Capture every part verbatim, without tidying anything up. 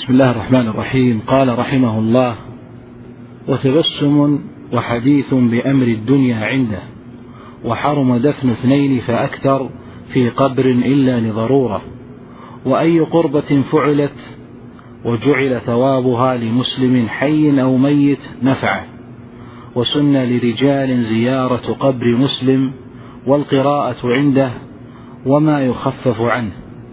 بسم الله الرحمن الرحيم. قال رحمه الله: وتبسم وحديث بأمر الدنيا عنده، وحرم دفن اثنين فأكثر في قبر إلا لضرورة، وأي قربة فعلت وجعل ثوابها لمسلم حي أو ميت نفعه، وسن لرجال زيارة قبر مسلم والقراءة عنده وما يخفف عنه،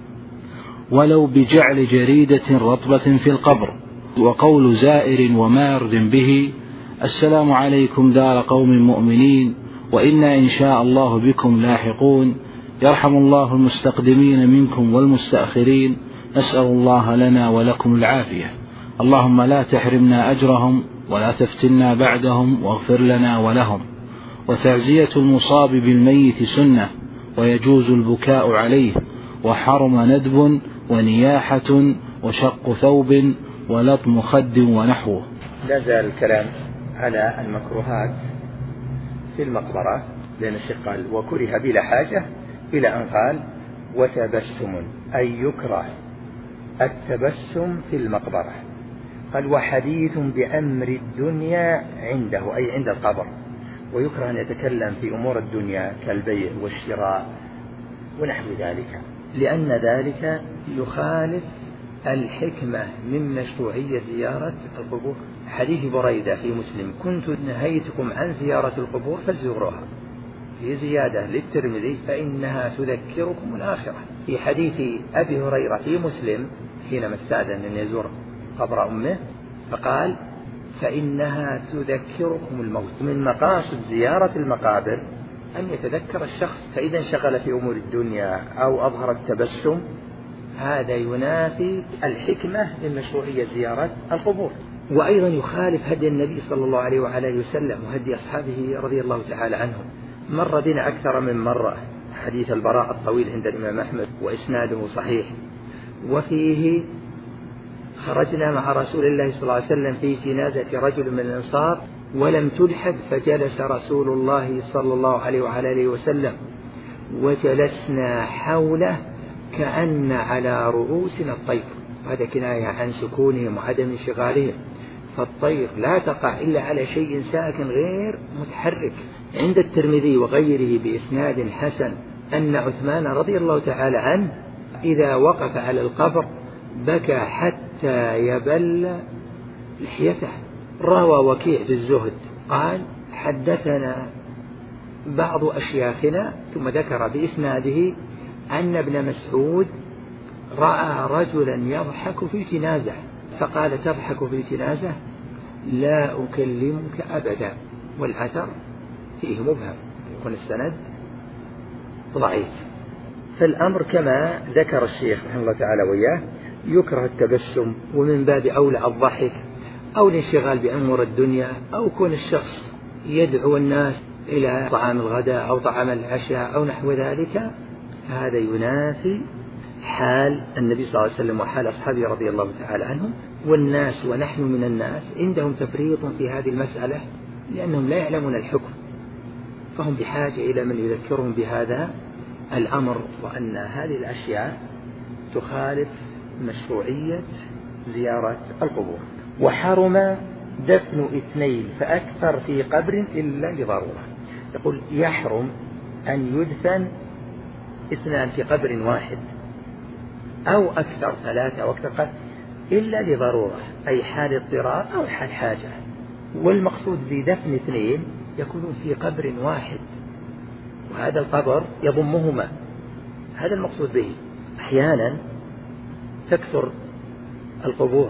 ولو بجعل جريدة رطبة في القبر، وقول زائر ومار به: السلام عليكم دار قوم مؤمنين وإنا إن شاء الله بكم لاحقون، يرحم الله المستقدمين منكم والمستأخرين، نسأل الله لنا ولكم العافية، اللهم لا تحرمنا أجرهم ولا تفتنا بعدهم واغفر لنا ولهم. وتعزية المصاب بالميت سنة، ويجوز البكاء عليه، وحرم ندب ونياحة وشق ثوب ولطم خد ونحوه. لا زال الكلام على المكروهات في المقبرة، لأن الشيخ قال: وكره بلا حاجة، إلى أن قال: وتبسم، أي يكره التبسم في المقبرة. قال: وحديث بأمر الدنيا عنده، أي عند القبر، ويكره أن يتكلم في أمور الدنيا كالبيع والشراء ونحو ذلك، لأن ذلك يخالف الحكمة من مشروعية زيارة القبور. حديث بريدة في مسلم: كنت نهيتكم عن زيارة القبور فزوروها. في زيادة للترمذي: فإنها تذكركم الآخرة. في حديث أبي هريرة في مسلم حينما استأذن أن يزور قبر أمه فقال: فإنها تذكركم الموت. من مقاصد زيارة المقابر أن يتذكر الشخص، فإذا انشغل في أمور الدنيا أو أظهر التبسم هذا ينافي الحكمة من مشروعية زيارة القبور. وأيضا يخالف هدي النبي صلى الله عليه وعلى وسلم وهدي أصحابه رضي الله تعالى عنهم. مر بنا أكثر من مرة حديث البراء الطويل عند الإمام أحمد وإسناده صحيح، وفيه: خرجنا مع رسول الله صلى الله عليه وسلم في جنازة رجل من الأنصار ولم تلحد، فجلس رسول الله صلى الله عليه وعلى وسلم وجلسنا حوله كأن على رؤوسنا الطير. هذا كناية عن سكونهم وعدم انشغالهم، فالطير لا تقع إلا على شيء ساكن غير متحرك. عند الترمذي وغيره بإسناد حسن أن عثمان رضي الله تعالى عنه إذا وقف على القبر بكى حتى يبل لحيته. روى وكيع في الزهد قال: حدثنا بعض أشياخنا، ثم ذكر بإسناده أن ابن مسعود رأى رجلا يضحك في جنازة فقال: تضحك في جنازة؟ لا أكلمك أبدا. والأثر فيه مبهم، يكون السند ضعيف. فالأمر كما ذكر الشيخ رحمه الله تعالى وإياه، يكره التبسم، ومن باب أولى الضحك أو الانشغال بأمور الدنيا، أو كون الشخص يدعو الناس إلى طعام الغداء أو طعام العشاء أو نحو ذلك، هذا ينافي حال النبي صلى الله عليه وسلم وحال أصحابه رضي الله تعالى عنهم. والناس ونحن من الناس عندهم تفريط في هذه المسألة، لأنهم لا يعلمون الحكم، فهم بحاجة إلى من يذكرهم بهذا الأمر، وأن هذه الأشياء تخالف مشروعية زيارة القبور. وحرم دفن اثنين فأكثر في قبر إلا لضرورة. يقول: يحرم أن يدفن اثنان في قبر واحد أو أكثر، ثلاثة أو أكثر، إلا لضرورة، أي حال اضطرار أو حال حاجة. والمقصود بدفن اثنين يكونون في قبر واحد، وهذا القبر يضمهما، هذا المقصود به. أحيانا تكثر القبور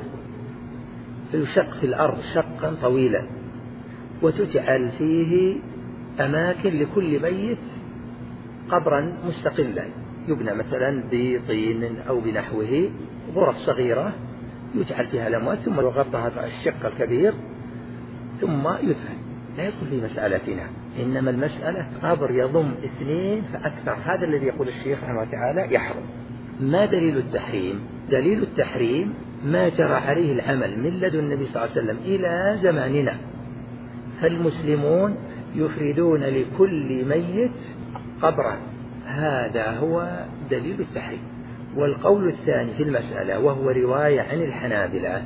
فيشق في الأرض شقا طويلا، وتجعل فيه أماكن لكل ميت قبرا مستقلا، يبنى مثلا بطين أو بنحوه غرف صغيرة يجعل فيها الأموات، ثم يغطى هذا الشق الكبير ثم يدفن. لا يدخل في مسألتنا، إنما المسألة قبر يضم اثنين فأكثر، هذا الذي يقول الشيخ رحمه الله تعالى يحرم. ما دليل التحريم؟ دليل التحريم ما جرى عليه العمل من لدن النبي صلى الله عليه وسلم إلى زماننا، فالمسلمون يفردون لكل ميت قبرا، هذا هو دليل التحريم. والقول الثاني في المسألة وهو رواية عن الحنابلة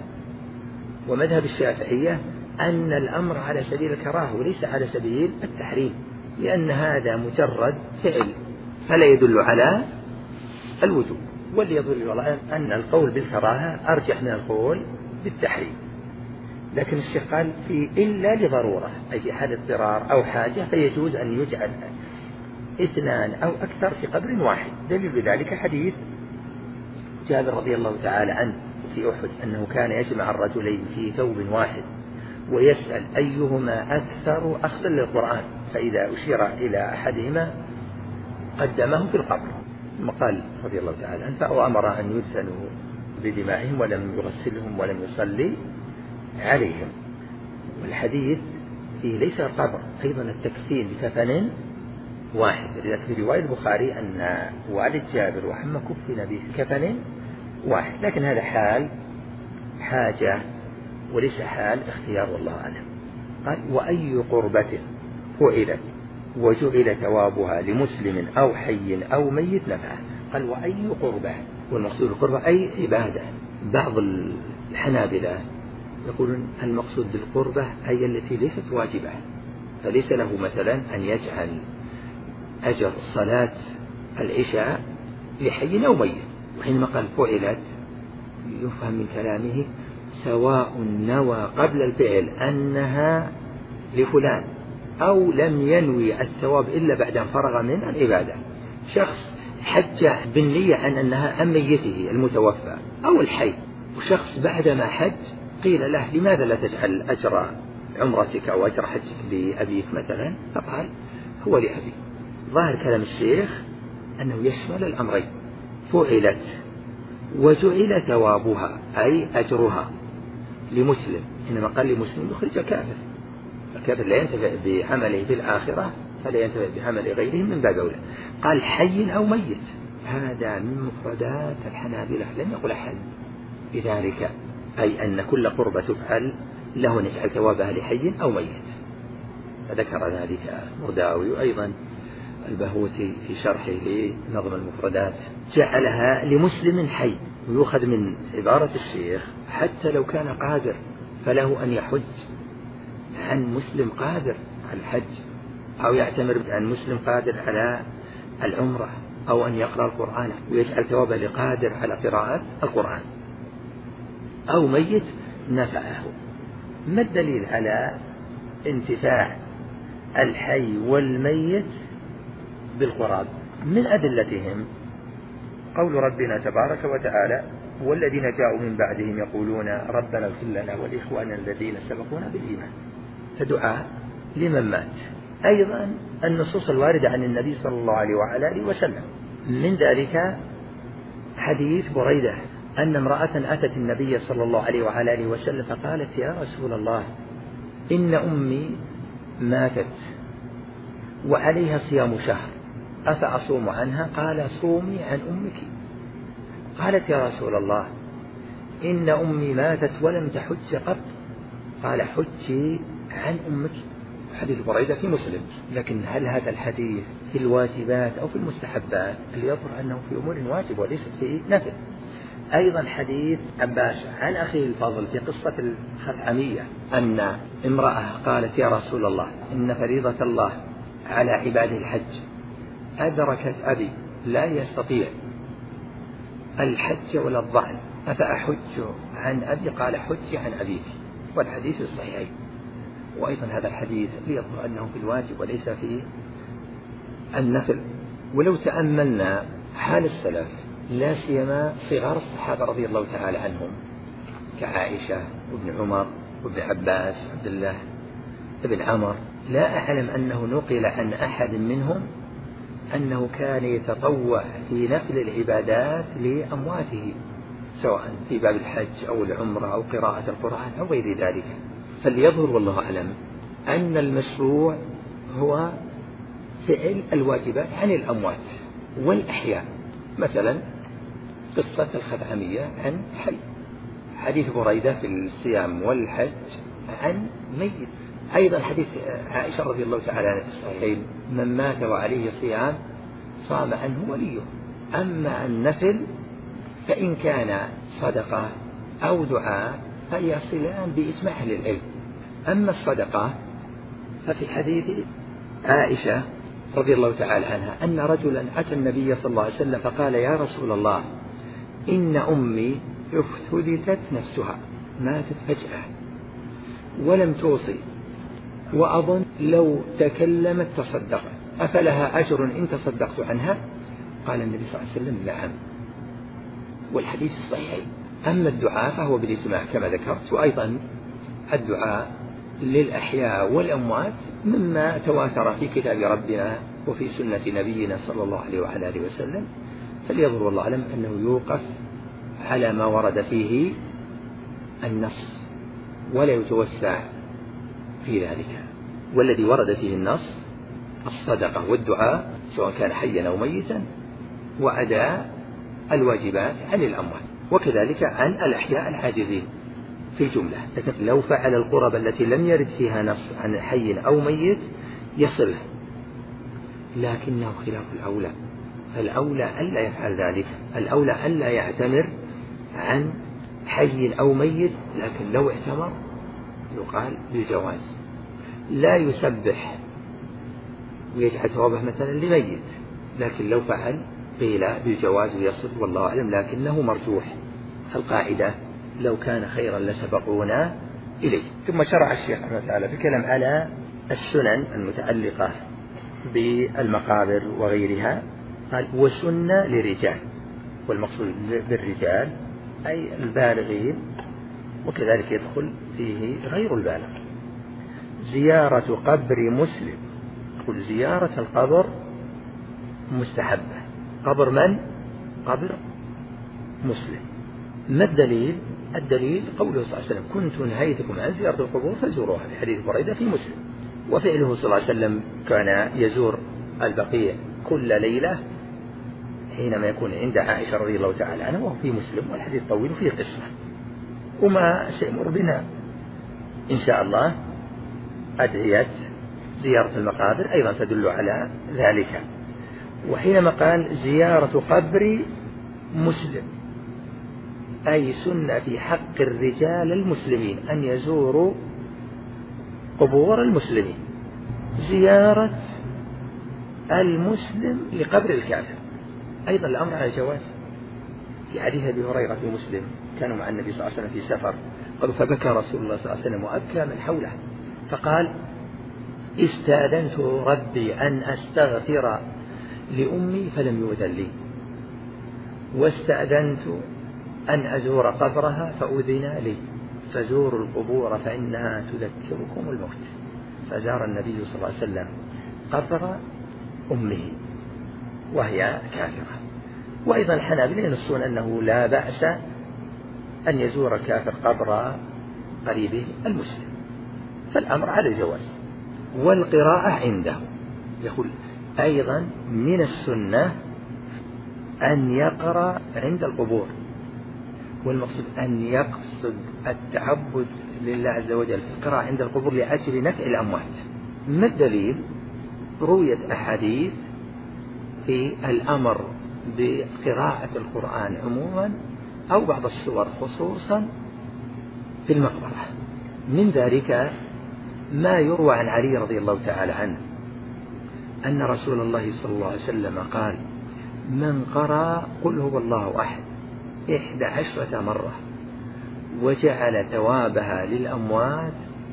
ومذهب الشافعية أن الأمر على سبيل الكراهة وليس على سبيل التحريم، لأن هذا مجرد فعل فلا يدل على الوجوب، واللي يدل على أن القول بالكراهة أرجح من القول بالتحريم. لكن الشيخ قال في إلا لضرورة، أي في حال اضطرار أو حاجة فيجوز أن يجعل اثنان أو أكثر في قبر واحد. دليل ذلك حديث جابر رضي الله تعالى عنه في أحد أنه كان يجمع الرجلين في ثوب واحد ويسأل أيهما أكثر أخذا للقرآن، فإذا أشير إلى أحدهما قدمه في القبر. ثم قال رضي الله تعالى عنه فأمر أن يدفنوا بدمائهم ولم يغسلهم ولم يصلي عليهم. والحديث فيه ليس القبر، أيضا التكفين بكفن واحد. لذلك في رواية البخاري أن والد جابر وحمى كفن بكفن واحد، لكن هذا حال حاجة وليس حال اختيار والله أعلم. قال وأي قربة فعلت وجعل ثوابها لمسلم أو حي أو ميت نفعه. قال وأي قربة، والمقصود القربة أي عبادة. بعض الحنابلة يقولون المقصود بالقربة أي التي ليست واجبة، فليس له مثلا أن يجعل أجر صلاة العشاء لحي أو ميت. وحينما قال فعلت يفهم من كلامه سواء نوى قبل الفعل أنها لفلان أو لم ينوي الثواب إلا بعد أن فرغ من العبادة. شخص حج بالنية عن أنها أم ميته المتوفى أو الحي، وشخص بعدما حج قيل له لماذا لا تجعل أجر عمرتك أو أجر حجك لأبيك مثلا، فقال هو لأبي. ظاهر كلام الشيخ أنه يشمل الأمرين، فعلت وجعل ثوابها أي أجرها لمسلم. إنما قال لمسلم يخرج كافر، الكافر لا ينتفع بعمله في الآخرة فلا ينتفع بعمل غيره من باب أولى. قال حي أو ميت، هذا من مفردات الحنابلة لم يقل حي بذلك، أي أن كل قربة تفعل له نجعل ثوابها لحي أو ميت. فذكر ذلك مرداوي وأيضا البهوتي في شرحه لنظم المفردات جعلها لمسلم حي. ويؤخذ من عبارة الشيخ حتى لو كان قادر فله أن يحج عن مسلم قادر على الحج، أو يعتمر عن مسلم قادر على العمرة، أو أن يقرأ القرآن ويجعل ثوابه لقادر على قراءة القرآن، أو ميت نفعه. ما الدليل على انتفاع الحي والميت بالقراب؟ من أدلتهم قول ربنا تبارك وتعالى والذين جاءوا من بعدهم يقولون ربنا اغفر لنا ولإخواننا الذين سبقونا بالإيمان، فدعاء لمن مات. أيضا النصوص الواردة عن النبي صلى الله عليه وعلى آله وسلم، من ذلك حديث بريدة أن امرأة أتت النبي صلى الله عليه وعلى آله وسلم فقالت يا رسول الله إن أمي ماتت وعليها صيام شهر أفأصوم عنها؟ قال صومي عن أمك. قالت يا رسول الله إن أمي ماتت ولم تحج قط. قال حجي عن أمك. حديث بريدة في مسلم. لكن هل هذا الحديث في الواجبات أو في المستحبات؟ اللي يظهر أنه في أمور واجب وليست في نفل. أيضا حديث عباس عن أخيه الفضل في قصة الخثعمية أن امرأة قالت يا رسول الله إن فريضة الله على عباده الحج أدركت أبي لا يستطيع الحج ولا الضعن أفأحج عن أبي؟ قال حج عن أبيك. والحديث الصحيح. وأيضا هذا الحديث ليظهر أنه في الواجب وليس في النفل. ولو تأملنا حال السلف لا سيما صغار الصحابة رضي الله تعالى عنهم كعائشة وابن عمر وابن عباس وعبد الله ابن عمر، لا أعلم أنه نقل عن أحد منهم أنه كان يتطوع في نفل العبادات لأمواته سواء في باب الحج أو العمرة أو قراءة القرآن أو غير ذلك. فليظهر والله أعلم أن المشروع هو فعل الواجبات عن الأموات والأحياء. مثلا قصة الخثعمية عن حي، حديث بريدة في الصيام والحج عن ميت. أيضا حديث عائشة رضي الله تعالى عنها في الصحيحين من مات وعليه صيام صام عنه وليه. أما النفل فإن كان صدقة أو دعاء فيصلان بإجماع أهل العلم. أما الصدقة ففي حديث عائشة رضي الله تعالى عنها أن رجلا أتى النبي صلى الله عليه وسلم فقال: يا رسول الله، إن أمي افتدتت نفسها، ماتت فجأة ولم توصي، وأظن لو تكلمت تصدقت، أفلها أجر إن تصدقت عنها؟ قال النبي صلى الله عليه وسلم: نعم. والحديث الصحيح. أما الدعاء فهو بالإجماع كما ذكرت، وأيضا الدعاء للأحياء والأموات مما تواتر في كتاب ربنا وفي سنة نبينا صلى الله عليه وعلى آله وسلم، فليظهر والله أعلم أنه يوقف على ما ورد فيه النص ولا يتوسع في ذلك. والذي ورد فيه النص الصدقة والدعاء سواء كان حيا أو ميتا، وأداء الواجبات عن الأموات، وكذلك عن الأحياء العاجزين في الجملة. لكن لو فعل القرب التي لم يرد فيها نص عن حي أو ميت يصله، لكنه خلاف الأولى. فالأولى ألا يفعل ذلك، الأولى ألا يعتمر عن حي أو ميت، لكن لو اعتمر يقال بالجواز. لا يسبح ويجعل ثوابه مثلا لميت، لكن لو فعل قيل بالجواز ويصل والله أعلم، لكنه مرجوح. القاعدة: لو كان خيرا لسبقونا إليه. ثم شرع الشيخ رحمه الله تعالى في الكلام على السنن المتعلقة بالمقابر وغيرها. قال: وسنة لرجال، والمقصود بالرجال أي البالغين، وكذلك يدخل فيه غير البالغ. زيارة قبر مسلم، قل زيارة القبر مستحبة. قبر من؟ قبر مسلم. ما الدليل؟ الدليل قوله صلى الله عليه وسلم: كنت نهيتكم عن زيارة القبور فزوروها، في حديث بريدة في مسلم. وفعله صلى الله عليه وسلم كان يزور البقيع كل ليلة حينما يكون عند عائشة رضي الله تعالى عنها، وهو في مسلم، والحديث طويل فيه قصة، وما سيمر بنا إن شاء الله أدعية زيارة المقابر أيضا تدل على ذلك. وحينما قال زيارة قبر مسلم أي سنة في حق الرجال المسلمين أن يزوروا قبور المسلمين. زيارة المسلم لقبر الكافر أيضا الأمر على الجواز. في حديث أبي هريرة في مسلم كانوا مع النبي صلى الله عليه وسلم في سفر، قالوا: فبكى رسول الله صلى الله عليه وسلم وأبكى من حوله، فقال: استأذنت ربي أن أستغفر لأمي فلم يؤذن لي، واستأذنت أن أزور قبرها فأذن لي، فزوروا القبور فإنها تذكركم الموت. فزار النبي صلى الله عليه وسلم قبر أمه وهي كافرة. وأيضا الحنابلة ينصون أنه لا بأس أن يزور الكافر قبر قريبه المسلم، فالأمر على الجواز. والقراءة عنده، يقول أيضا من السنة أن يقرأ عند القبور، والمقصود أن يقصد التعبد لله عز وجل في القراءة عند القبور لأجل نفع الأموات. ما الدليل؟ روية أحاديث في الأمر بقراءة القرآن عموما أو بعض السور خصوصا في المقبرة. من ذلك ما يروى عن علي رضي الله تعالى عنه أن رسول الله صلى الله عليه وسلم قال: من قرأ قل هو الله أحد إحدى عشرة مرة وجعل ثوابها للأموات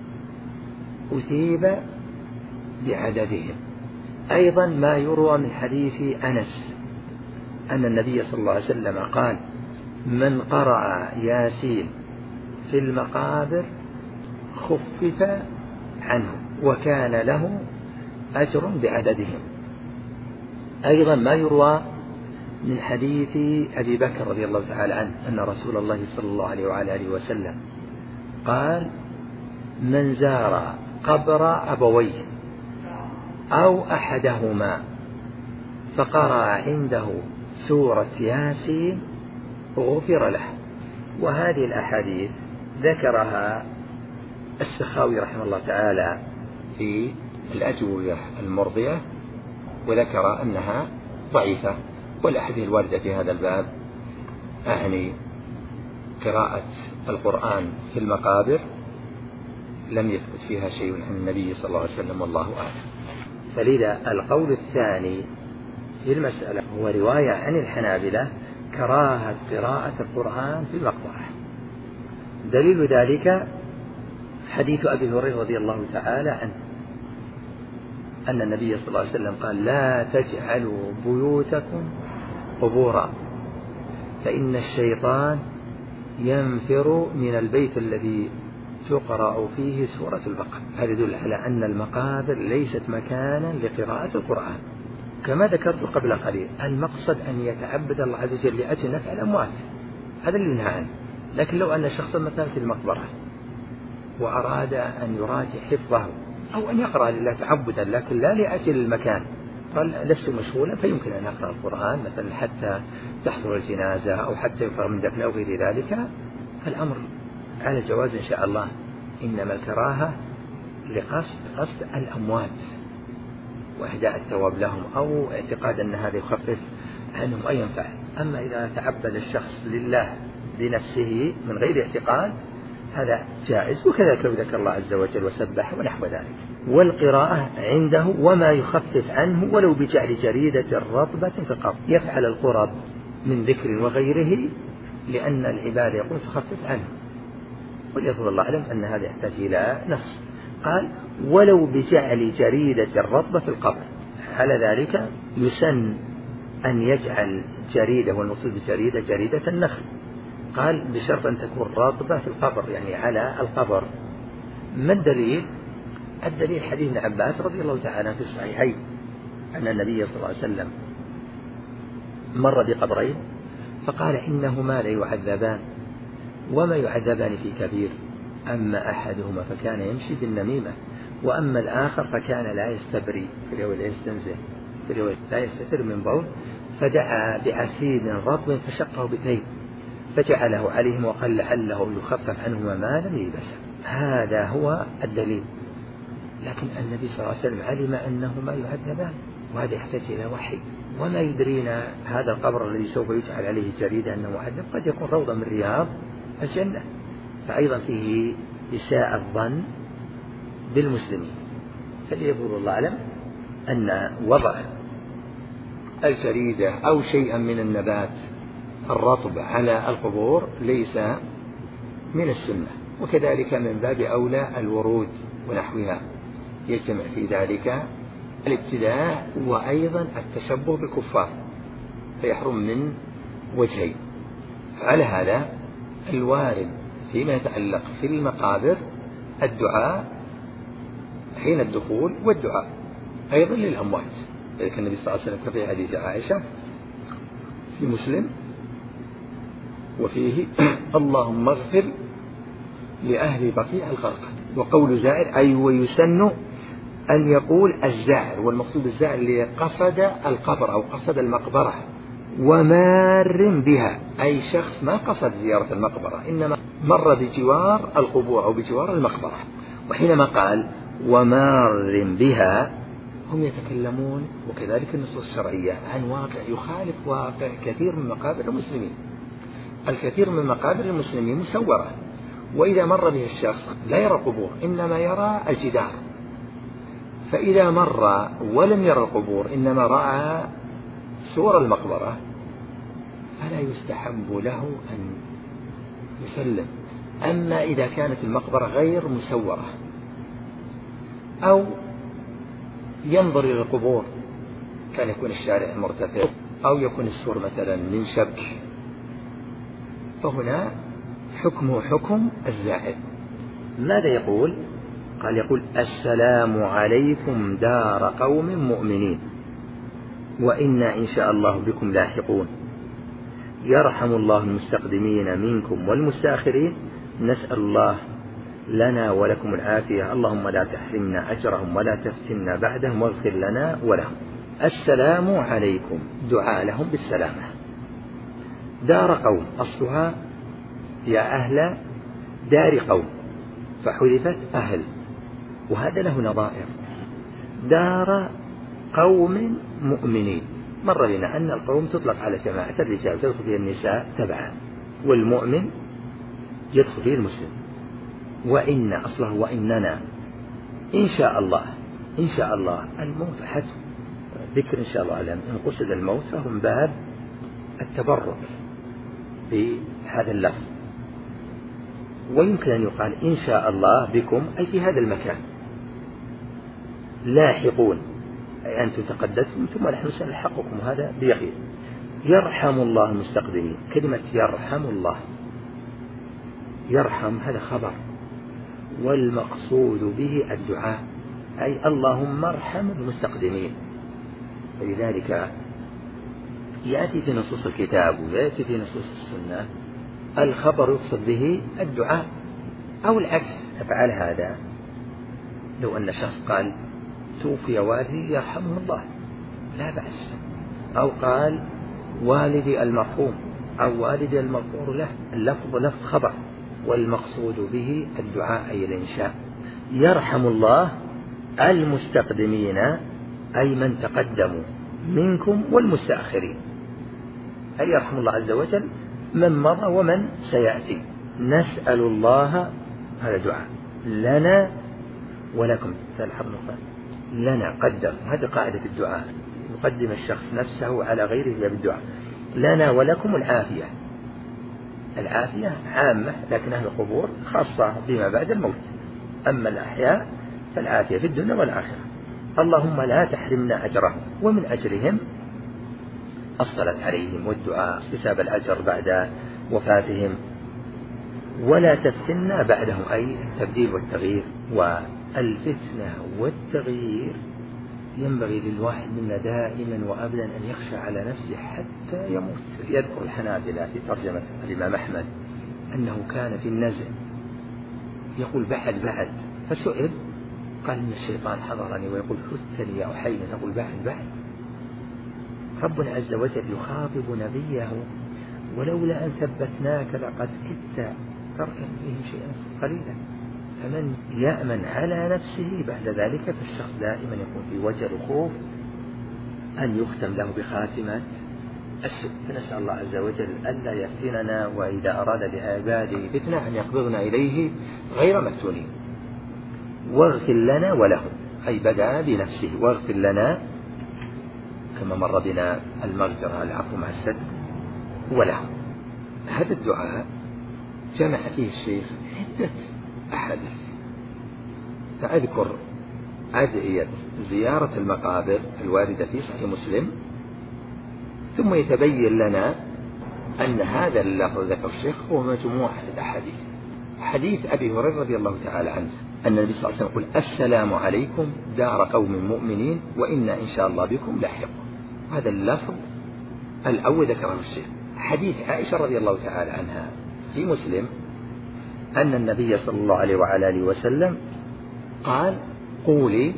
أثيب بعددهم. أيضا ما يروى من حديث أنس أن النبي صلى الله عليه وسلم قال: من قرأ ياسين في المقابر خفف عنه وكان له أجر بعددهم. أيضا ما يروى من حديث أبي بكر رضي الله تعالى عنه أن رسول الله صلى الله عليه وعلى آله وسلم قال: من زار قبر أبويه أو أحدهما فقرأ عنده سورة ياسين غفر له. وهذه الأحاديث ذكرها السخاوي رحمه الله تعالى في الأجوبة المرضية، وذكر أنها ضعيفة، والأحاديث الواردة في هذا الباب أعني قراءة القرآن في المقابر لم يثبت فيها شيء عن النبي صلى الله عليه وسلم والله أعلم. فلذا القول الثاني في المسألة هو رواية عن الحنابلة كراهة قراءة القرآن في المقبرة. دليل ذلك حديث أبي هريرة رضي الله تعالى عنه أن النبي صلى الله عليه وسلم قال: لا تجعلوا بيوتكم قبورا فإن الشيطان ينفر من البيت الذي تقرأ فيه سورة البقرة. هذا يدل على أن المقابر ليست مكانا لقراءة القرآن. كما ذكرت قبل قليل المقصد أن يتعبد الله عز وجل لأجل نفع الأموات، هذا اللي نهى عنه. لكن لو أن شخصا مثلا في المقبرة وأراد أن يراجع حفظه أو أن يقرأ لله تعبدا لكن لا لأجل المكان، قال: لست مشغولا، فيمكن أن أقرأ القرآن مثلا حتى تحضر الجنازة أو حتى يفرغ من دفن أو غير ذلك، فالأمر على الجواز إن شاء الله. إنما الكراهة لقصد قصد الأموات وإهداء الثواب لهم أو اعتقاد أن هذا يخفف عنهم أو ينفع. أما إذا تعبد الشخص لله بنفسه من غير اعتقاد هذا جائز، وكذلك لو ذكر الله عز وجل وسبح ونحو ذلك. والقراءة عنده وما يخفف عنه ولو بجعل جريدة رطبة في القبر، يفعل القرب من ذكر وغيره لأن العبادة يقول تخفف عنه، وليظهر الله أعلم أن هذا يحتاج إلى نص. قال: ولو بجعل جريدة الرطبة في القبر. على ذلك يسن أن يجعل جريدة، والمقصود بجريدة جريدة النخل، قال بشرط أن تكون رطبة في القبر يعني على القبر. ما الدليل؟ الدليل حديث ابن عباس رضي الله تعالى في الصحيحين أن النبي صلى الله عليه وسلم مر بقبرين فقال: إنهما لا يعذبان وما يعذبان في كبير، أما أحدهما فكان يمشي بالنميمة وأما الآخر فكان لا يستبري في اليوم لا يستنزه في اليوم لا يستتر من بول، فدعا بعسيد رطب فشقه باثنين فجعله عليهم وقال لعله يخفف عنهما ما لم يلبسه. هذا هو الدليل. لكن النبي صلى الله عليه وسلم علم أنهما يعذبان، وهذا يحتاج إلى وحي. وما يدرينا هذا القبر الذي سوف يجعل عليه جريدة أنه معذب قد يكون روضة من رياض الجنة، فأيضا فيه إساءة الظن بالمسلمين. فليقول الله أعلم أن وضع الجريدة أو شيئا من النبات الرطب على القبور ليس من السنة، وكذلك من باب أولى الورود ونحوها يجتمع في ذلك الابتداع وأيضا التشبه بالكفار، فيحرم من وجهين. فعلى هذا الوارد فيما يتعلق في المقابر الدعاء حين الدخول والدعاء أيضا للأموات. ذلك النبي صلى الله عليه وسلم في حديث عائشة في مسلم وفيه: اللهم اغفر لأهل بقيع الغرقد. وقول زائر أي ويسن أن يقول الزائر، والمقصود الزائر اللي قصد القبر أو قصد المقبرة، ومار بها أي شخص ما قصد زيارة المقبرة إنما مر بجوار القبور أو بجوار المقبرة. وحينما قال ومار بها هم يتكلمون وكذلك النصوص الشرعية عن واقع يخالف واقع كثير من مقابر المسلمين. الكثير من مقابر المسلمين مسورة، وإذا مر به الشخص لا يرى القبور إنما يرى الجدار، فإذا مر ولم يرى القبور إنما رأى صور المقبرة فلا يستحب له أن يسلم. أما إذا كانت المقبرة غير مسورة أو ينظر إلى القبور كان يكون الشارع مرتفع أو يكون السور مثلا من شبك، فهنا حكمه حكم الزائد. ماذا يقول؟ قال يقول السلام عليكم دار قوم مؤمنين وإنا إن شاء الله بكم لاحقون، يرحم الله المستقدمين منكم والمستأخرين، نسأل الله لنا ولكم العافية، اللهم لا تحرمنا أجرهم ولا تفتنا بعدهم واغفر لنا ولهم. السلام عليكم دعاء لهم بالسلامة. دار قوم أصلها يا أهل دار قوم فحذفت أهل، وهذا له نظائر. دار قوم مؤمنين مر بنا أن القوم تطلق على جماعة الرجال تدخل فيه النساء تبعا، والمؤمن يدخل فيه المسلم. وإن أصله وإننا إن شاء الله، إن شاء الله الموت حتم ذكر إن شاء الله أعلم، إن قصد الموت فهو من باب التبرك بهذا اللفظ. ويمكن أن يقال إن شاء الله بكم أي في هذا المكان لاحقون، أي أنتم تقدمتم ثم نحن سنلحقكم، هذا بيقين. يرحم الله المستقدمين، كلمة يرحم الله، يرحم هذا خبر، والمقصود به الدعاء، أي اللهم ارحم المستقدمين. ولذلك يأتي في نصوص الكتاب ويأتي في نصوص السنة الخبر يقصد به الدعاء، أو العكس أفعل هذا. لو أن شخص قال توفي والدي يرحمه الله لا بأس، أو قال والدي المرحوم أو والدي المغفور له، اللفظ لفظ خبر والمقصود به الدعاء أي الإنشاء. يرحم الله المستقدمين أي من تقدموا منكم والمستأخرين، أي يرحم الله عز وجل من مضى ومن سيأتي. نسأل الله، هذا دعاء لنا ولكم، لنا قدر، هذه قاعدة الدعاء، يقدم الشخص نفسه على غيره بالدعاء. لنا ولكم العافية، العافية عامة لكن أهل القبور خاصة بما بعد الموت، أما الأحياء فالعافية في الدنيا والآخرة. اللهم لا تحرمنا أجرهم، ومن أجرهم الصلاة عليهم والدعاء اكتساب الأجر بعد وفاتهم، ولا تفتنا بعدهم أي التبديل والتغيير. والفتنة والتغيير ينبغي للواحد منا دائما وأبدا أن يخشى على نفسه حتى يموت. يذكر الحنابلة في ترجمة الإمام أحمد أنه كان في النزع يقول بعد بعد، فسئل قال إن الشيطان حضرني ويقول حثني يا أحيي، تقول بعد بعد. ربنا عز وجل يخاطب نبيه ولولا أن ثبتناك لقد كدت تركن فيه شيئا قليلا. فمن يأمن على نفسه بعد ذلك فالشخص دائما يكون في وجل وخوف أن يختم له بخاتمة السوء. فنسأل الله عز وجل ألا يفتننا، وإذا أراد بعباده فتنة أن يقبضنا إليه غير مفتونين. واغفر لنا ولهم، أي بدأ بنفسه، واغفر لنا كما مر بنا المغفرة العفو مع الستر ولهم. هذا الدعاء جمع فيه الشيخ عدة أحاديث، فأذكر أدعية زيارة المقابر الواردة في صحيح مسلم، ثم يتبين لنا أن هذا اللفظ ذكر الشيخ هو مجموعة الأحاديث. حديث أبي هريرة رضي الله تعالى عنه أن النبي صلى الله عليه وسلم يقول السلام عليكم دار قوم مؤمنين وإنا إن شاء الله بكم لاحقون. هذا اللفظ الأول ذكره الشيخ. حديث عائشة رضي الله تعالى عنها في مسلم أن النبي صلى الله عليه وعلى آله وسلم قال قولي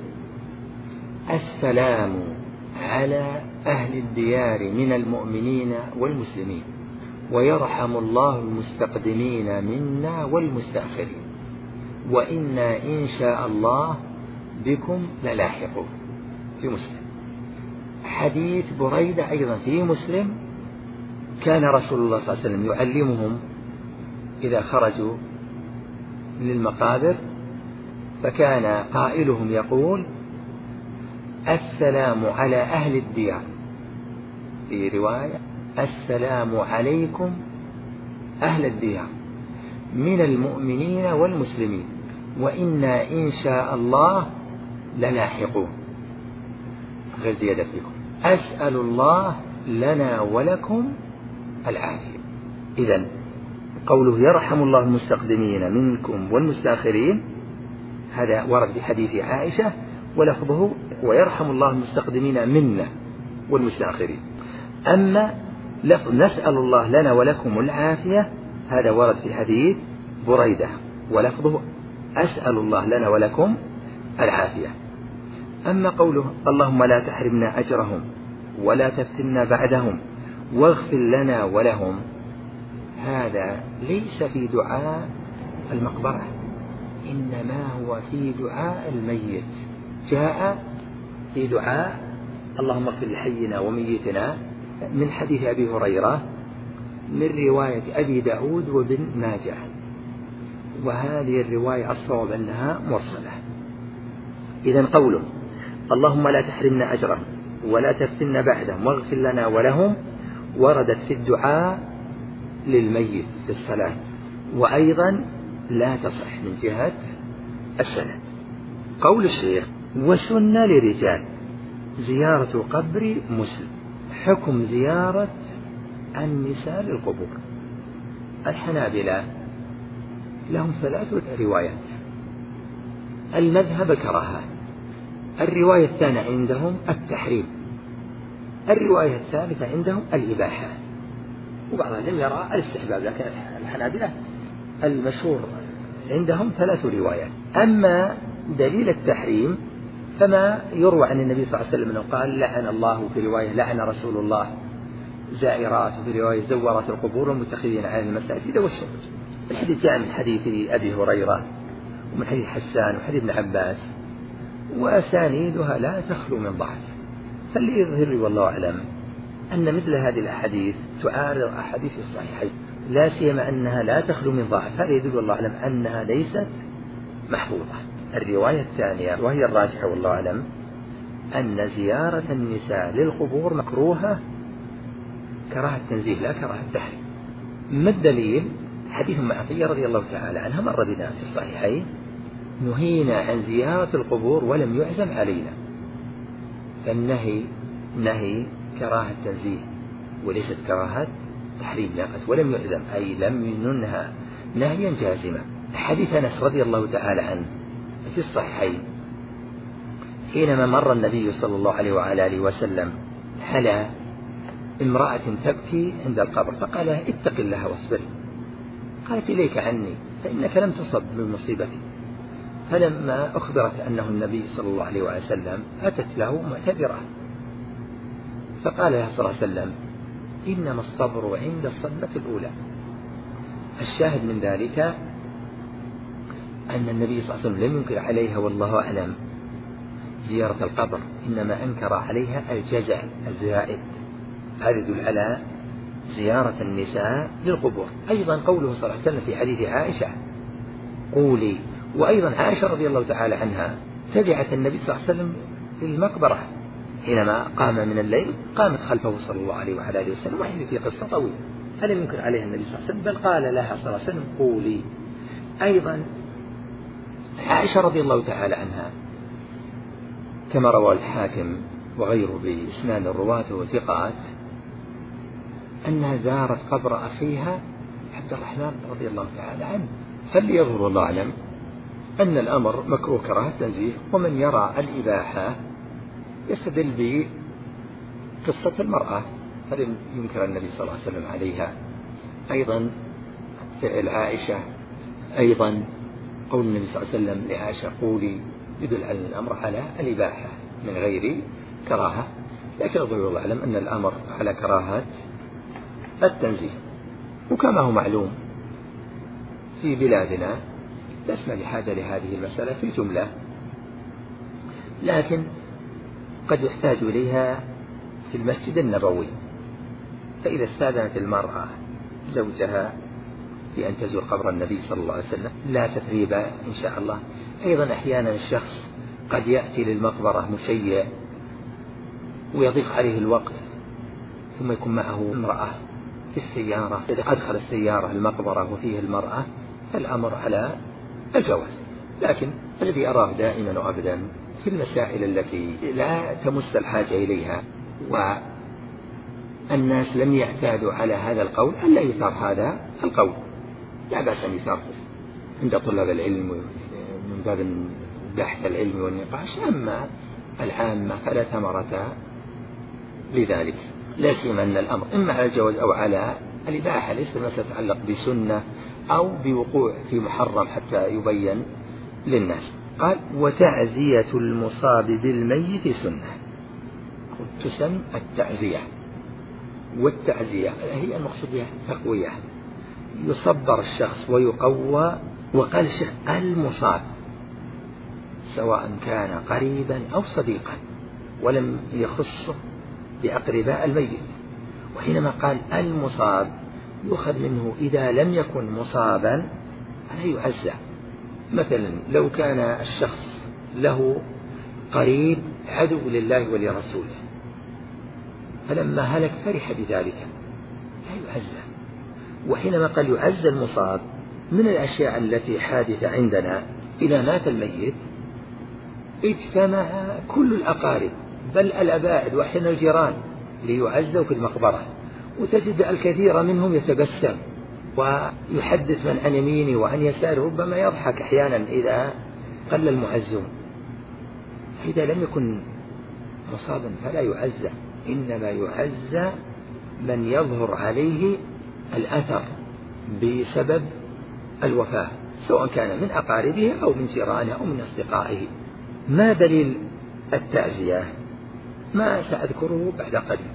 السلام على أهل الديار من المؤمنين والمسلمين ويرحم الله المستقدمين منا والمستأخرين وإنا إن شاء الله بكم للاحقون في مسلم. حديث بريدة أيضا في مسلم كان رسول الله صلى الله عليه وسلم يعلمهم إذا خرجوا للمقابر، فكان قائلهم يقول السلام على أهل الديار، في رواية السلام عليكم أهل الديار من المؤمنين والمسلمين وإنا إن شاء الله للاحقون. غير زيادة فيكم أسأل الله لنا ولكم العافية. إذن قوله يرحم الله المستقدمين منكم والمستأخرين هذا ورد في حديث عائشة، ولفظه ويرحم الله المستقدمين منا والمستأخرين. أما لفظ نسأل الله لنا ولكم العافية هذا ورد في حديث بريدة، ولفظه أسأل الله لنا ولكم العافية. أما قوله اللهم لا تحرمنا أجرهم ولا تفتنا بعدهم واغفر لنا ولهم، هذا ليس في دعاء المقبرة، إنما هو في دعاء الميت. جاء في دعاء اللهم اغفر لحينا وميتنا من حديث أبي هريرة من رواية أبي داود وابن ماجه، وهذه الرواية الصواب أنها مرسلة. إذن قوله اللهم لا تحرمنا أجرهم ولا تفتنا بعدهم واغفر لنا ولهم وردت في الدعاء للميت في الصلاة، وأيضا لا تصح من جهة السند. قول الشيخ وسنة لرجال زيارة قبر مسلم، حكم زيارة النساء للقبور. الحنابلة لهم ثلاث روايات، المذهب كراهة، الرواية الثانية عندهم التحريم، الرواية الثالثة عندهم الإباحة، وبعضهم لم يرى الاستحباب، لكن الحنابلة المشهور عندهم ثلاث روايات. أما دليل التحريم فما يروى عن النبي صلى الله عليه وسلم أنه قال لعن الله، في رواية لعن رسول الله زائرات، وفي رواية زورات القبور والمتخذين على المساجد والسجود. الحديث جاء من حديث أبي هريرة ومن حديث حسان وحديث ابن عباس، وأسانيدها لا تخلو من ضعف. فاللي يظهر والله أعلم أن مثل هذه الأحاديث تعارض أحاديث الصحيحين، لا سيما أنها لا تخلو من ضعف، هذا يدل والله أعلم أنها ليست محفوظة. الرواية الثانية وهي الراجحة والله أعلم أن زيارة النساء للقبور مكروهة كراهة تنزيه لا كراهة تحريم. ما الدليل؟ حديث أم عطية رضي الله تعالى عنها مر بنا في الصحيحين، نهينا عن زيارة القبور ولم يعزم علينا، فالنهي نهي كراهة تنزيه وليست كراهة تحريم، لاقت ولم يعزم أي لم ننهى نهيا جازما. حديث أنس رضي الله تعالى عنه في الصحيحين حينما مر النبي صلى الله عليه وعلى آله وسلم على امرأة تبكي عند القبر فقال اتق الله واصبري، قالت إليك عني فإنك لم تصب بمصيبتي، فلما أخبرت أنه النبي صلى الله عليه وسلم أتت له معتذرة، فقال لها صلى الله عليه وسلم إنما الصبر عند الصدمة الأولى. الشاهد من ذلك أن النبي صلى الله عليه وسلم لم ينكر عليها والله أعلم زيارة القبر، إنما أنكر عليها الجزع الزائد، هذا يدل على زيارة النساء للقبور. أيضا قوله صلى الله عليه وسلم في حديث عائشة قولي، وأيضا عائشة رضي الله تعالى عنها تبعت النبي صلى الله عليه وسلم في المقبرة حينما قام من الليل، قامت خلفه صلى الله عليه وعلى آله وسلم، وهي في قصة طويلة، فلم ينكر عليها النبي صلى الله عليه وسلم بل قال لها صلى الله عليه وسلم قولي. أيضا عائشة رضي الله تعالى عنها كما روى الحاكم وغيره بإسناد الرواة وثقات أنها زارت قبر أخيها عبد الرحمن رضي الله تعالى عنه. فليظهر والله أعلم أن الأمر مكروه كراهة تنزيه، ومن يرى الإباحة يستدل بقصة المرأة فلم ينكر النبي صلى الله عليه وسلم عليها. أيضا فعل عائشة، أيضا قول النبي صلى الله عليه وسلم لعائشة قولي يدل على الأمر على الإباحة من غير كراهة، لكن الظاهر والله أعلم أن الأمر على كراهة التنزيه. وكما هو معلوم في بلادنا لسنا بحاجة لهذه المسألة في جملة، لكن قد يحتاج إليها في المسجد النبوي، فإذا استأذنت المرأة زوجها بأن تزور قبر النبي صلى الله عليه وسلم لا تثريب إن شاء الله. أيضا أحيانا الشخص قد يأتي للمقبرة مشيع ويضيق عليه الوقت ثم يكون معه امرأة في السيارة، إذا أدخل السيارة المقبرة وفيه المرأة فالأمر على الجواز. لكن الذي أراه دائما وأبدا في المسائل التي لا تمس الحاجة إليها والناس لم يعتادوا على هذا القول ألا يثار هذا القول، لا بأس أن يثار عند طلاب العلم من باب البحث العلمي والنقاش، أما العامة فلا ثمرة لذلك، لا سيما أن الأمر إما على الجواز أو على الإباحة، ليس ما تتعلق بسنة أو بوقوع في محرم حتى يبين للناس. قال وتعزية المصاب بالميت سنة، تسمى التعزية، والتعزية هي المقصود بها تقوية، يصبر الشخص ويقوى. وقال الشيخ المصاب سواء كان قريبا أو صديقا، ولم يخصه بأقرباء الميت. وحينما قال المصاب يؤخذ منه إذا لم يكن مصابا فلا يعزى. مثلا لو كان الشخص له قريب عدو لله ولرسوله فلما هلك فرح بذلك لا يعزى. وحينما قال يعزى المصاب من الأشياء التي حادثة عندنا إذا مات الميت اجتمع كل الأقارب بل الأبائد وأحيانا الجيران ليعزوا في المقبرة، وتجد الكثير منهم يتبسم ويحدث من عن يمينه وعن يساره، ربما يضحك أحيانا إذا قل المعزون. إذا لم يكن مصابا فلا يعزى، إنما يعزى من يظهر عليه الأثر بسبب الوفاة سواء كان من أقاربه أو من جيرانه أو من أصدقائه. ما دليل التعزية؟ ما سأذكره بعد قليل.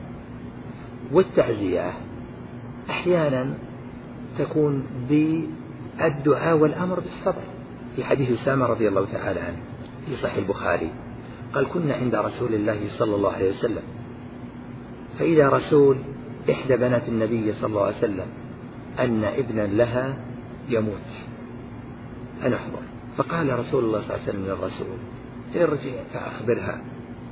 والتعزية أحيانا تكون بالدعاء والأمر بالصبر، في حديث أسامة رضي الله تعالى عنه في صحيح البخاري قال كنا عند رسول الله صلى الله عليه وسلم فإذا رسول إحدى بنات النبي صلى الله عليه وسلم أن ابنا لها يموت فنحضر، فقال رسول الله صلى الله عليه وسلم للرسول ارجع فأخبرها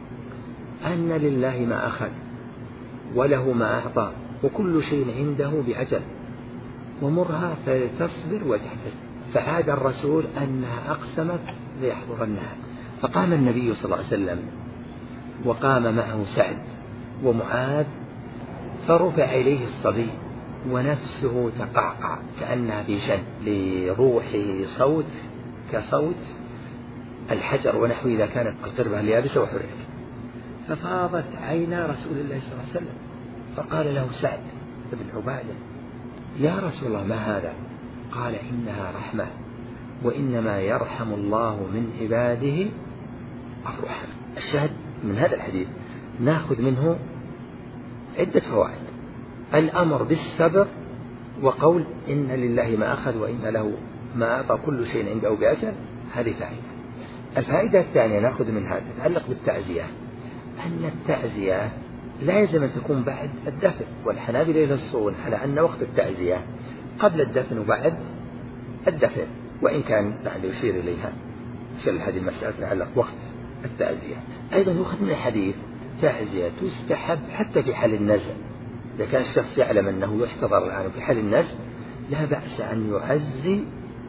أن لله ما أخذ وله ما أعطى وكل شيء عنده بأجل ومرها فتصبر وتحتسب. فعاد الرسول أنها أقسمت ليحضرنها، فقام النبي صلى الله عليه وسلم وقام معه سعد ومعاذ فرفع إليه الصبي ونفسه تقعقع كأنها في شن لروح صوت كصوت الحجر ونحو إذا كانت القربة اليابسة وحرك، ففاضت عينا رسول الله صلى الله عليه وسلم فقال له سعد بن عبادة يا رسول الله ما هذا؟ قال إنها رحمة وإنما يرحم الله من عباده الرحمة. الشاهد من هذا الحديث نأخذ منه عدة فوائد: الأمر بالصبر، وقول إن لله ما أخذ وإن له ما أعطى كل شيء عنده بأجل، هذه فائدة. الفائدة الثانية نأخذ منها تتعلق بالتعزية، أن التعزية لا يلزم أن تكون بعد الدفن، والحنابلة ينصون على أن وقت التعزية قبل الدفن وبعد الدفن، وإن كان بعد يشير إليها شل هذه المسألة تتعلق وقت التعزية. أيضا يؤخذ من الحديث تعزية تستحب حتى في حال النزع، إذا كان الشخص يعلم أنه يحتضر الآن في حال النزع لا بأس أن يعزي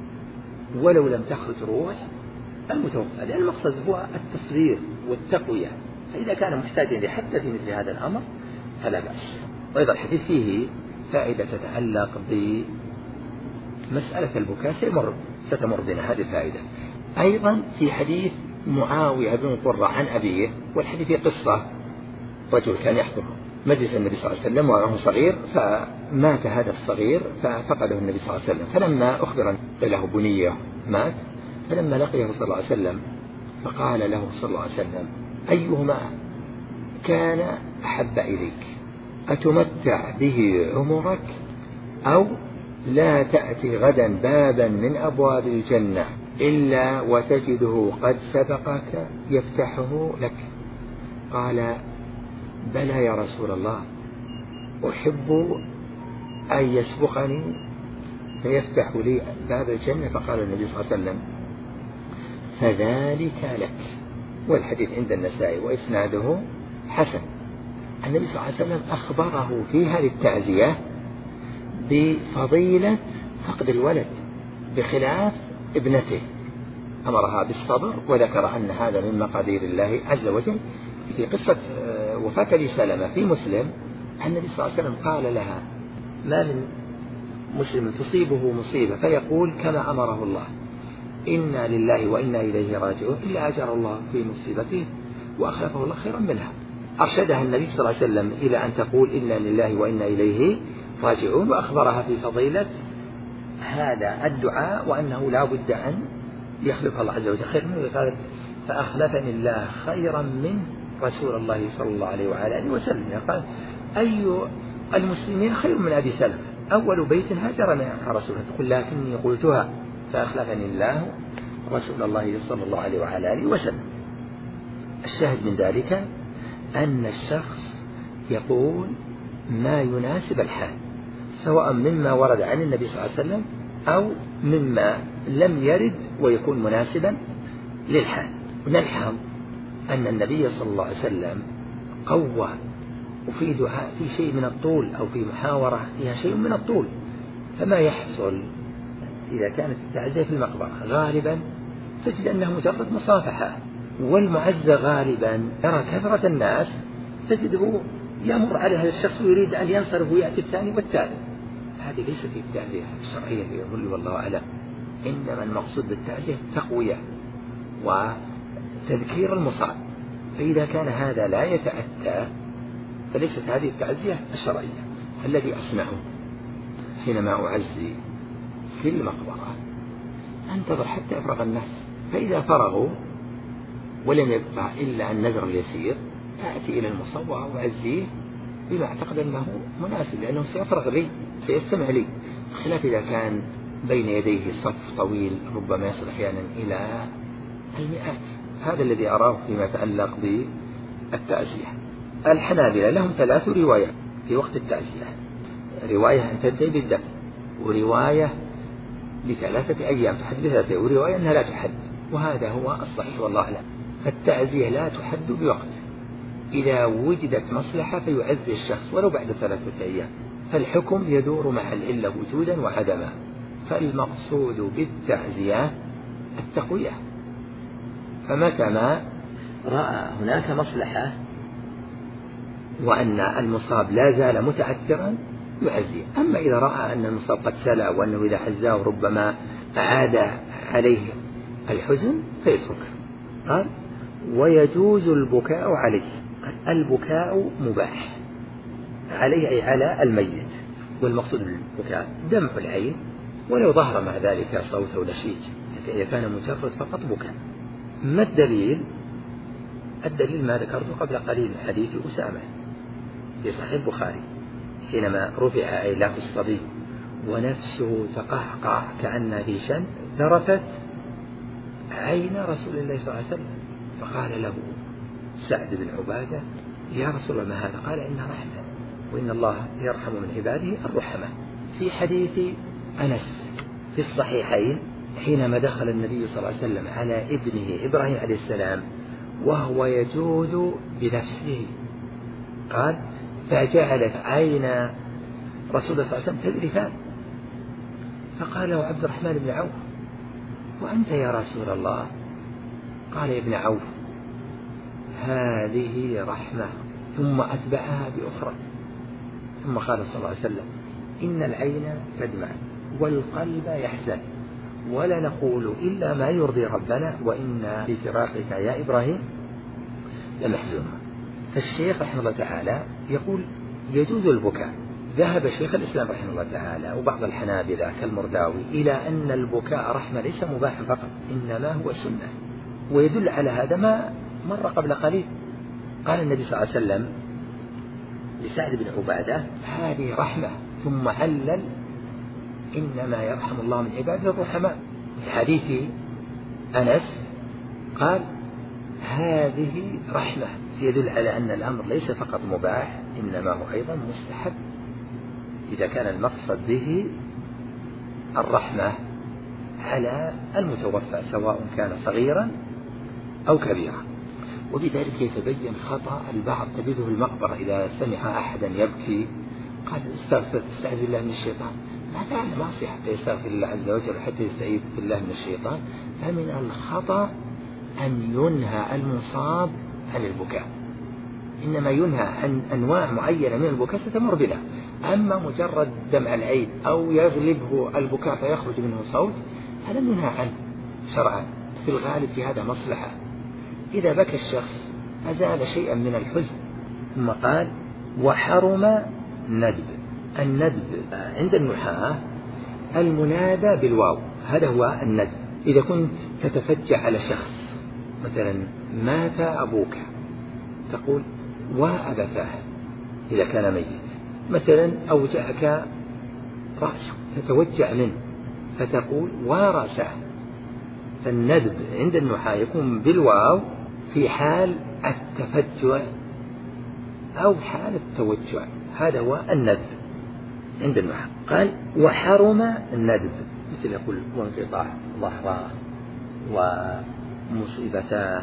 ولو لم تخرج روح المتوفى، لأن المقصد هو التصوير والتقوية، فإذا كان محتاجا حتى في مثل هذا الأمر فلا بأس. وأيضا الحديث فيه فائدة تتعلق بمسألة البكاء سيمر ستمر بنا هذه الفائدة. أيضا في حديث معاوية بن قرة عن أبيه، والحديث في قصة رجل كان يحضر مجلس النبي صلى الله عليه وسلم ومعه صغير، فمات هذا الصغير ففقده النبي صلى الله عليه وسلم، فلما أخبر له بنيه مات، فلما لقيه صلى الله عليه وسلم فقال له صلى الله عليه وسلم أيهما كان أحب إليك أتمتع به عمرك أو لا تأتي غدا بابا من أبواب الجنة إلا وتجده قد سبقك يفتحه لك؟ قال بلى يا رسول الله أحب أن يسبقني فيفتح لي باب الجنة. فقال النبي صلى الله عليه وسلم فذلك لك. والحديث عند النسائي وإسناده حسن. النبي صلى الله عليه وسلم أخبره في هذه التعزية بفضيلة فقد الولد بخلاف ابنته، أمرها بالصبر وذكر أن هذا من مقادير الله عز وجل. في قصة وفاة أبي سلمة في مسلم النبي صلى الله عليه وسلم قال لها ما من مسلم تصيبه مصيبة فيقول كما أمره الله إنا لله وإنا إليه راجعون إلا أجر الله في مصيبته وأخلفه الله خيرا منها. أرشدها النبي صلى الله عليه وسلم إلى أن تقول إنا لله وإنا إليه راجعون، وأخبرها في فضيلة هذا الدعاء وأنه لا بد أن يخلق الله عز وجل خيرا منه. قالت فأخلفني الله خيرا من رسول الله صلى الله عليه وعلى آله وسلم. قال أي المسلمين خير من أبي سلمة أول بيت هاجر مع رسول الله، تقول لكني قلتها فأخلفني الله رسول الله صلى الله عليه وعلى آله وسلم. الشاهد من ذلك أن الشخص يقول ما يناسب الحال، سواء مما ورد عن النبي صلى الله عليه وسلم أو مما لم يرد ويكون مناسبا للحال. ونلحظ أن النبي صلى الله عليه وسلم قوى، وفي دعاء في شيء من الطول أو في محاورة فيها شيء من الطول. فما يحصل إذا كانت التعزية في المقبرة غالبا تجد أنه مجرد مصافحة، والمعزة غالبا ترى كثرة الناس تجده يمر على هذا الشخص ويريد أن ينصرف ويأتي الثاني والثالث. هذه ليست التعزية الشرعية يقول والله أعلم. إنما المقصود بالتعزية تقوية وتذكير المصاب. فإذا كان هذا لا يتأتى فليست هذه التعزية الشرعية. الذي أصنعه حينما أعزي في المقبرة أنتظر حتى أفرغ الناس، فإذا فرغوا ولم يبقى إلا النزر اليسير أأتي إلى المصاب وأعزيه بما أعتقد أنه مناسب، لأنه سيفرغ لي سيستمع لي، خلاف إذا كان بين يديه صف طويل ربما يصل أحيانا إلى المئات. هذا الذي أراه فيما يتعلق بالتعزية. الحنابلة لهم ثلاث روايات في وقت التعزية: رواية أن تنتهي بالدفن، ورواية لثلاثة أيام تحد بثلاثة، ورواية أنها لا تحد. وهذا هو الصحيح والله أعلم. فالتعزية لا تحد بوقت، إذا وجدت مصلحة فيعزي الشخص ولو بعد ثلاثة أيام، فالحكم يدور مع العلة وجودا وعدما. فالمقصود بالتعزية التقوية، فمتى ما رأى هناك مصلحة وأن المصاب لا زال متعثرا يعزيه. أما إذا رأى أن المصاب قد سلى وأنه إذا عزاه ربما أعاد عليه الحزن فيترك. قال: ويجوز البكاء عليه. البكاء مباح عليه أي على الميت، والمقصود بالبكاء دمع العين ولو ظهر مع ذلك صوت أو نشيج، إذا كان مجرد فقط بكاء. ما الدليل؟ الدليل ما ذكرته قبل قليل، حديث أسامة في صحيح البخاري حينما رفع إلى الصبي ونفسه تقهقع كأن في شن، ذرفت عين رسول الله صلى الله عليه وسلم، فقال له سعد بن عبادة: يا رسول الله ما هذا؟ قال: إنها رحمة، وإن الله يرحم من عباده الرحمة. في حديث أنس في الصحيحين حينما دخل النبي صلى الله عليه وسلم على ابنه إبراهيم عليه السلام وهو يجود بنفسه، قال: فجعلت عين رسول الله صلى الله عليه وسلم تذرفان، فقال له عبد الرحمن بن عوف: وأنت يا رسول الله؟ قال: يا ابن عوف، هذه رحمة. ثم أتبعها بأخرى، ثم قال صلى الله عليه وسلم: إن العين تدمع والقلب يحزن، ولا نقول إلا ما يرضي ربنا، وإنا بفراقك يا إبراهيم لمحزونون. فالشيخ رحمه الله تعالى يقول يجوز البكاء. ذهب شيخ الإسلام رحمه الله تعالى وبعض الحنابلة كالمرداوي إلى أن البكاء رحمة ليس مباحا فقط، إنما هو سنة. ويدل على هذا ما مر قبل قليل، قال النبي صلى الله عليه وسلم لسعد بن عبادة: هذه رحمة، ثم علل: إنما يرحم الله من عباده الرحماء. في حديث أنس قال: هذه رحمة، يدل على أن الأمر ليس فقط مباح، إنما هو أيضا مستحب، إذا كان المقصد به الرحمة على المتوفى سواء كان صغيرا أو كبيرا. وبذلك يتبين خطأ البعض، تجده في المقبرة إذا سمع أحدا يبكي قال: استغفر استعذ بالله من الشيطان. ما فعل معصية حتى يستغفر الله عز وجل وحتى يستعيذ بالله من الشيطان. فمن الخطأ أن ينهى المصاب عن البكاء، إنما ينهى عن أنواع معينة من البكاء ستمر بنا. أما مجرد دمع العين أو يغلبه البكاء فيخرج منه صوت، هذا ينهى عنه شرعا. في الغالب في هذا مصلحة، إذا بكى الشخص أزال شيئا من الحزن. ثم قال: وحرم ندب. الندب عند النحاة المنادى بالواو، هذا هو الندب. إذا كنت تتفجع على شخص، مثلا مات أبوك، تقول: وأبتاه إذا كان ميت. مثلا أوجعك رأسه، تتوجع منه فتقول: ورأسه. فالندب عند النحاة يكون بالواو في حال التفجع أو حالة التوجع. هذا هو الندب عند المحرم. قال وحرم الندب، مثل يقول وانقطاع ظهره ومصيبته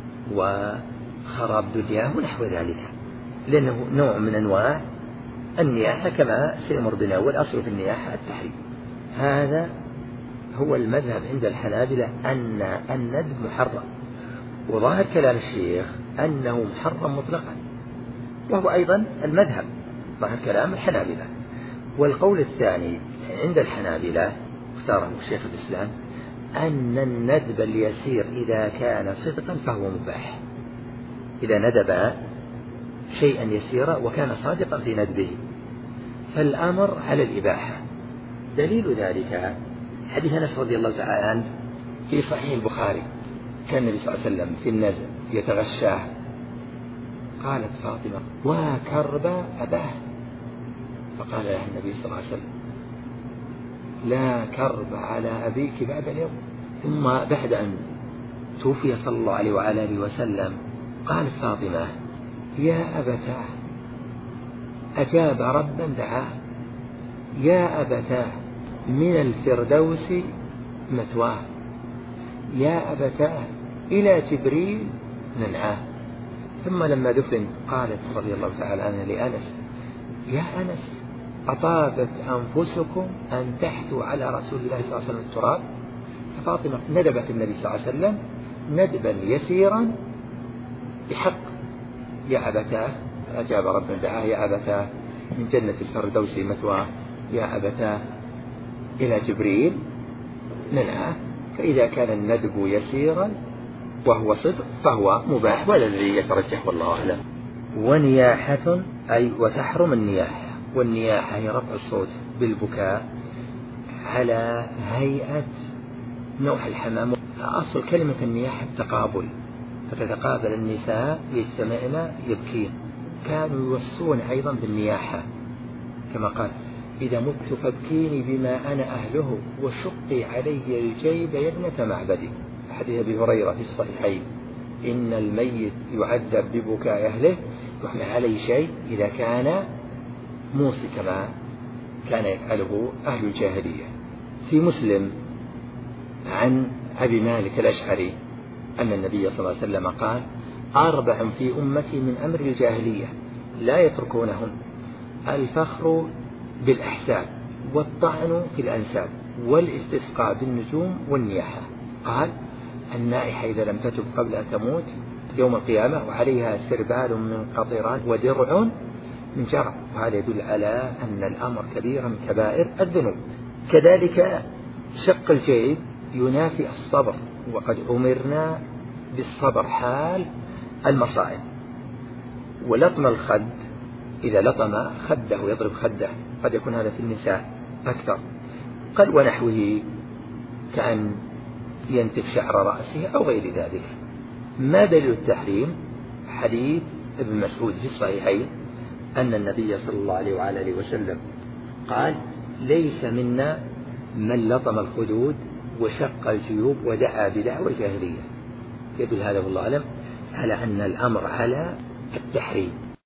وخراب دنياه ونحو ذلك، لأنه نوع من أنواع النياحة كما سيمر بنا، والأصل في النياحة التحريم. هذا هو المذهب عند الحنابلة أن الندب محرم، وظاهر كلام الشيخ أنه محرم مطلقا، وهو أيضا المذهب ظاهر كلام الحنابلة. والقول الثاني عند الحنابلة اختاره شيخ الإسلام أن الندب اليسير إذا كان صدقا فهو مباح، إذا ندب شيئا يسيرا وكان صادقا في ندبه فالأمر على الإباحة. دليل ذلك حديث أنس رضي الله تعالى عنه في صحيح البخاري، كان النبي صلى الله عليه وسلم في النزل يتغشاه، قالت فاطمة وكرب أباه، فقال لها النبي صلى الله عليه وسلم لا كرب على أبيك بعد اليوم. ثم بعد أن توفي صلى الله عليه وعلى آله وسلم قالت فاطمة يا أبتاه، أجاب ربا دعاه، يا أبتاه من الفردوس مثواه، يا أبتاه إلى جبريل ننعاه. ثم لما دفن قالت رضي الله تعالى عنها لأنس يا أنس أطابت أنفسكم أن تحثوا على رسول الله صلى الله عليه وسلم التراب. ففاطمة ندبت النبي صلى الله عليه وسلم ندبا يسيرا بحق، يا أبتاه أجاب ربنا دعاه، يا أبتاه من جنة الفردوس مثواه، يا أبتاه إلى جبريل ننعاه. فإذا كان الندب يسيرا وهو صدق فهو مباح، ولا الذي يترجح والله أعلم. ونياحة أي وتحرم النياحة، والنياحة هي رفع الصوت بالبكاء على هيئة نوح الحمام. أصل كلمة النياحة التقابل، فتتقابل النساء يجتمعن يبكين. كانوا يوصون أيضا بالنياحة كما قال إذا مت فابكيني بما أنا أهله وشقي علي الجيب يا ابنة معبدي. حديث أبي هريرة في الصحيحين إن الميت يعذب ببكاء أهله يحمل عليه شيء إذا كان موصي كما كان يفعله أهل الجاهلية. في مسلم عن أبي مالك الأشعري أن النبي صلى الله عليه وسلم قال أربع في أمتي من أمر الجاهلية لا يتركونهن: الفخر بالأحساب، والطعن في الأنساب، والاستسقاء بالنجوم، والنياحة. قال النائحة إذا لم تتب قبل أن تموت يوم القيامة وعليها سربال من قطران ودرع من جرع. وهذا يدل على أن الأمر كبير من كبائر الذنوب. كذلك شق الجيب ينافي الصبر، وقد أمرنا بالصبر حال المصائب. ولطم الخد إذا لطم خده يضرب خده، قد يكون هذا في النساء أكثر. قال ونحوه كأن ينتف شعر رأسه أو غير ذلك. ما دليل التحريم؟ حديث ابن مسعود في الصحيحين أن النبي صلى الله عليه وعلى آله وسلم قال ليس منا من لطم الخدود وشق الجيوب ودعا بدعوى الجاهلية. يدل هذا والله أعلم على أن الأمر على التحريم.